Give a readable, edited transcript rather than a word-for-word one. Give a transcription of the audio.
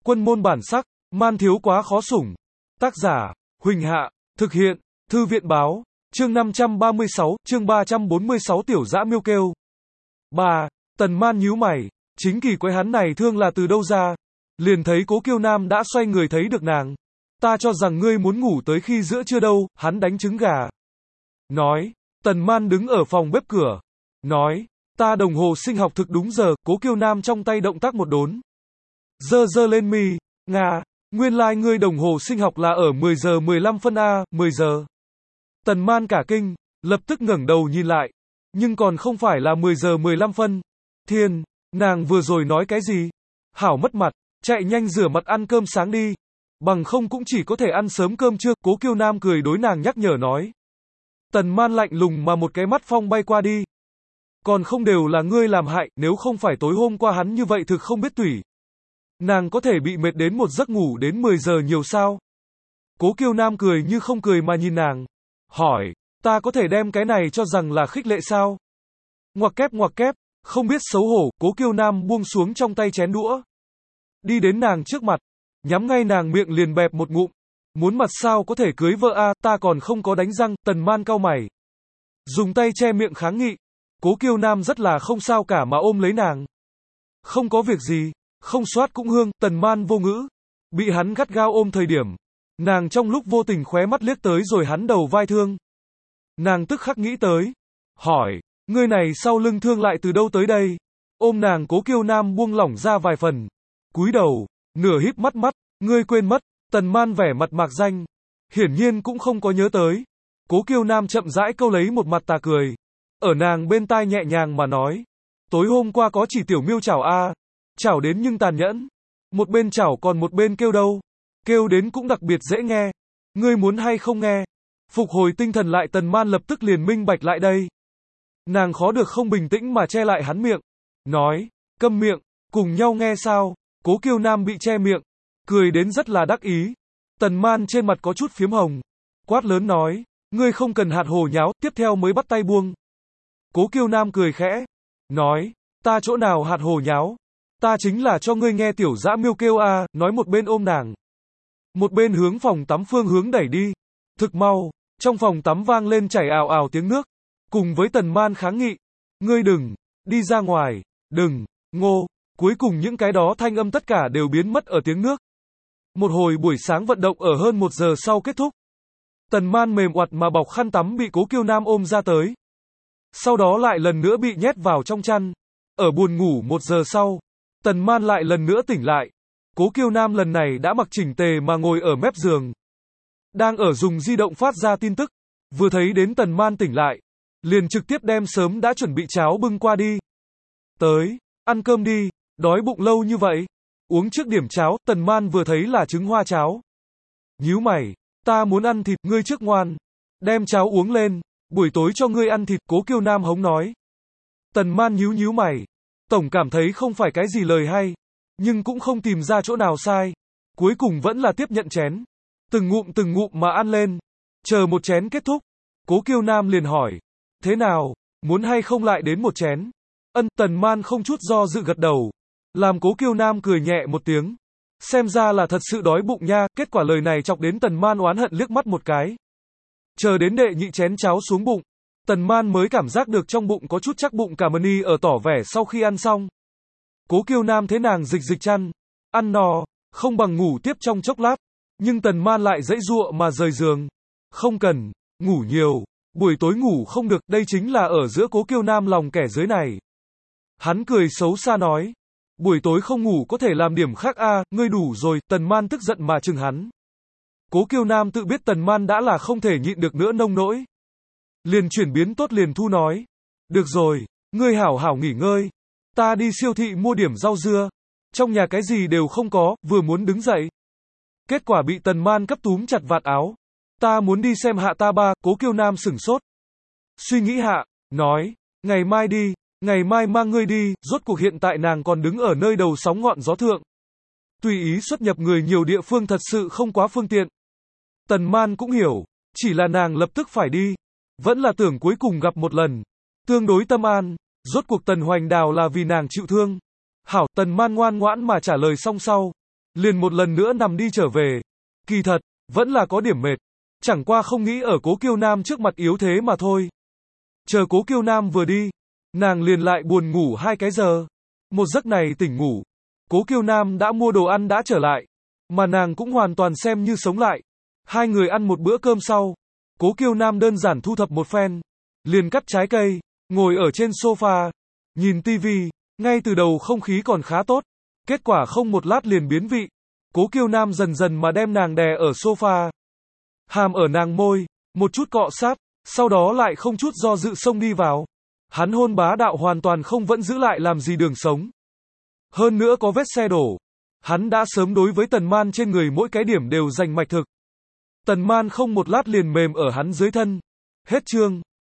Quân môn bản sắc, man thiếu quá khó sủng. Tác giả, Huỳnh Hạ, thực hiện, Thư viện báo, chương 536, chương 346 tiểu dã miêu kêu. 3. Tần Man nhíu mày, chính kỳ quái hắn này thương là từ đâu ra? Liền thấy Cố Kiêu Nam đã xoay người thấy được nàng. Ta cho rằng ngươi muốn ngủ tới khi giữa trưa đâu, hắn đánh trứng gà. Nói, Tần Man đứng ở phòng bếp cửa. Nói, ta đồng hồ sinh học thực đúng giờ, Cố Kiêu Nam trong tay động tác một đốn. Giơ lên mi, Nga, nguyên lai ngươi đồng hồ sinh học là ở 10 giờ 15 phân a, 10 giờ. Tần Man cả kinh, lập tức ngẩng đầu nhìn lại. Nhưng còn không phải là 10 giờ 15 phân. Thiên, nàng vừa rồi nói cái gì? Hảo mất mặt, chạy nhanh rửa mặt ăn cơm sáng đi. Bằng không cũng chỉ có thể ăn sớm cơm trưa, Cố Kiêu Nam cười đối nàng nhắc nhở nói. Tần Man lạnh lùng mà một cái mắt phong bay qua đi. Còn không đều là ngươi làm hại, nếu không phải tối hôm qua hắn như vậy thực không biết tủy. Nàng có thể bị mệt đến một giấc ngủ đến 10 giờ nhiều sao? Cố Kiêu Nam cười như không cười mà nhìn nàng. Hỏi, ta có thể đem cái này cho rằng là khích lệ sao? Ngoặc kép, không biết xấu hổ, Cố Kiêu Nam buông xuống trong tay chén đũa. Đi đến nàng trước mặt, nhắm ngay nàng miệng liền bẹp một ngụm. Muốn mặt sao có thể cưới vợ a, ta còn không có đánh răng, Tần Man cau mày. Dùng tay che miệng kháng nghị. Cố Kiêu Nam rất là không sao cả mà ôm lấy nàng. Không có việc gì, không soát cũng hương, Tần Man vô ngữ. Bị hắn gắt gao ôm thời điểm. Nàng trong lúc vô tình khóe mắt liếc tới rồi hắn đầu vai thương. Nàng tức khắc nghĩ tới. Hỏi, ngươi này sau lưng thương lại từ đâu tới đây? Ôm nàng Cố Kiêu Nam buông lỏng ra vài phần. Cúi đầu, nửa híp mắt, ngươi quên mất. Tần Man vẻ mặt mạc danh. Hiển nhiên cũng không có nhớ tới. Cố Kiêu Nam chậm rãi câu lấy một mặt tà cười. Ở nàng bên tai nhẹ nhàng mà nói. Tối hôm qua có chỉ tiểu miêu chảo a, chảo đến nhưng tàn nhẫn. Một bên chảo còn một bên kêu đâu. Kêu đến cũng đặc biệt dễ nghe. Ngươi muốn hay không nghe? Phục hồi tinh thần lại Tần Man lập tức liền minh bạch lại đây. Nàng khó được không bình tĩnh mà che lại hắn miệng. Nói, câm miệng, cùng nhau nghe sao? Cố Kiêu Nam bị che miệng. Cười đến rất là đắc ý. Tần Man trên mặt có chút phiếm hồng. Quát lớn nói, ngươi không cần hạt hồ nháo, tiếp theo mới bắt tay buông. Cố Kiêu Nam cười khẽ. Nói, ta chỗ nào hạt hồ nháo? Ta chính là cho ngươi nghe tiểu dã miêu kêu a, nói một bên ôm nàng. Một bên hướng phòng tắm phương hướng đẩy đi. Thực mau, trong phòng tắm vang lên chảy ào ào tiếng nước. Cùng với Tần Man kháng nghị. Ngươi đừng, đi ra ngoài, đừng, ngô. Cuối cùng những cái đó thanh âm tất cả đều biến mất ở tiếng nước. Một hồi buổi sáng vận động ở hơn 1 giờ sau kết thúc. Tần Man mềm oặt mà bọc khăn tắm bị Cố Kiêu Nam ôm ra tới. Sau đó lại lần nữa bị nhét vào trong chăn. Ở buồn ngủ 1 giờ sau, Tần Man lại lần nữa tỉnh lại. Cố Kiêu Nam lần này đã mặc chỉnh tề mà ngồi ở mép giường. Đang ở dùng di động phát ra tin tức. Vừa thấy đến Tần Man tỉnh lại. Liền trực tiếp đem sớm đã chuẩn bị cháo bưng qua đi. Tới, ăn cơm đi, đói bụng lâu như vậy. Uống trước điểm cháo, Tần Man vừa thấy là trứng hoa cháo. Nhíu mày, ta muốn ăn thịt, ngươi trước ngoan. Đem cháo uống lên, buổi tối cho ngươi ăn thịt, Cố Kiêu Nam hống nói. Tần Man nhíu mày. Tổng cảm thấy không phải cái gì lời hay. Nhưng cũng không tìm ra chỗ nào sai. Cuối cùng vẫn là tiếp nhận chén. Từng ngụm mà ăn lên. Chờ một chén kết thúc. Cố Kiêu Nam liền hỏi. Thế nào, muốn hay không lại đến một chén? Tần Man không chút do dự gật đầu. Làm Cố Kiêu Nam cười nhẹ một tiếng. Xem ra là thật sự đói bụng nha, kết quả lời này chọc đến Tần Man oán hận liếc mắt một cái. Chờ đến đệ nhị chén cháo xuống bụng. Tần Man mới cảm giác được trong bụng có chút chắc bụng cả mani ở tỏ vẻ sau khi ăn xong. Cố Kiêu Nam thế nàng dịch chăn. Ăn no, không bằng ngủ tiếp trong chốc lát. Nhưng Tần Man lại dãy dụa mà rời giường. Không cần, ngủ nhiều. Buổi tối ngủ không được, đây chính là ở giữa Cố Kiêu Nam lòng kẻ dưới này. Hắn cười xấu xa nói. Buổi tối không ngủ có thể làm điểm khác a, ngươi đủ rồi, Tần Man tức giận mà chừng hắn. Cố Kiêu Nam tự biết Tần Man đã là không thể nhịn được nữa nông nỗi. Liền chuyển biến tốt liền thu nói. Được rồi, ngươi hảo hảo nghỉ ngơi. Ta đi siêu thị mua điểm rau dưa. Trong nhà cái gì đều không có, vừa muốn đứng dậy. Kết quả bị Tần Man cấp túm chặt vạt áo. Ta muốn đi xem hạ ta ba, Cố Kiêu Nam sửng sốt. Suy nghĩ hạ, nói, ngày mai đi, ngày mai mang ngươi đi, rốt cuộc hiện tại nàng còn đứng ở nơi đầu sóng ngọn gió thượng. Tùy ý xuất nhập người nhiều địa phương thật sự không quá phương tiện. Tần Man cũng hiểu, chỉ là nàng lập tức phải đi. Vẫn là tưởng cuối cùng gặp một lần. Tương đối tâm an, rốt cuộc Tần Hoành Đào là vì nàng chịu thương. Hảo, Tần Man ngoan ngoãn mà trả lời xong sau. liền một lần nữa nằm đi trở về. Kỳ thật, vẫn là có điểm mệt. Chẳng qua không nghĩ ở Cố Kiêu Nam trước mặt yếu thế mà thôi. Chờ Cố Kiêu Nam vừa đi, nàng liền lại buồn ngủ 2 cái giờ. Một giấc này tỉnh ngủ, Cố Kiêu Nam đã mua đồ ăn đã trở lại, mà nàng cũng hoàn toàn xem như sống lại. Hai người ăn một bữa cơm sau, Cố Kiêu Nam đơn giản thu thập một phen, liền cắt trái cây, ngồi ở trên sofa, nhìn tivi, ngay từ đầu không khí còn khá tốt, kết quả không một lát liền biến vị. Cố Kiêu Nam dần dần mà đem nàng đè ở sofa, hàm ở nàng môi, một chút cọ sát, sau đó lại không chút do dự xông đi vào. Hắn hôn bá đạo hoàn toàn không vẫn giữ lại làm gì đường sống. Hơn nữa có vết xe đổ. Hắn đã sớm đối với Tần Man trên người mỗi cái điểm đều dành mạch thực. Tần Man không một lát liền mềm ở hắn dưới thân. Hết chương.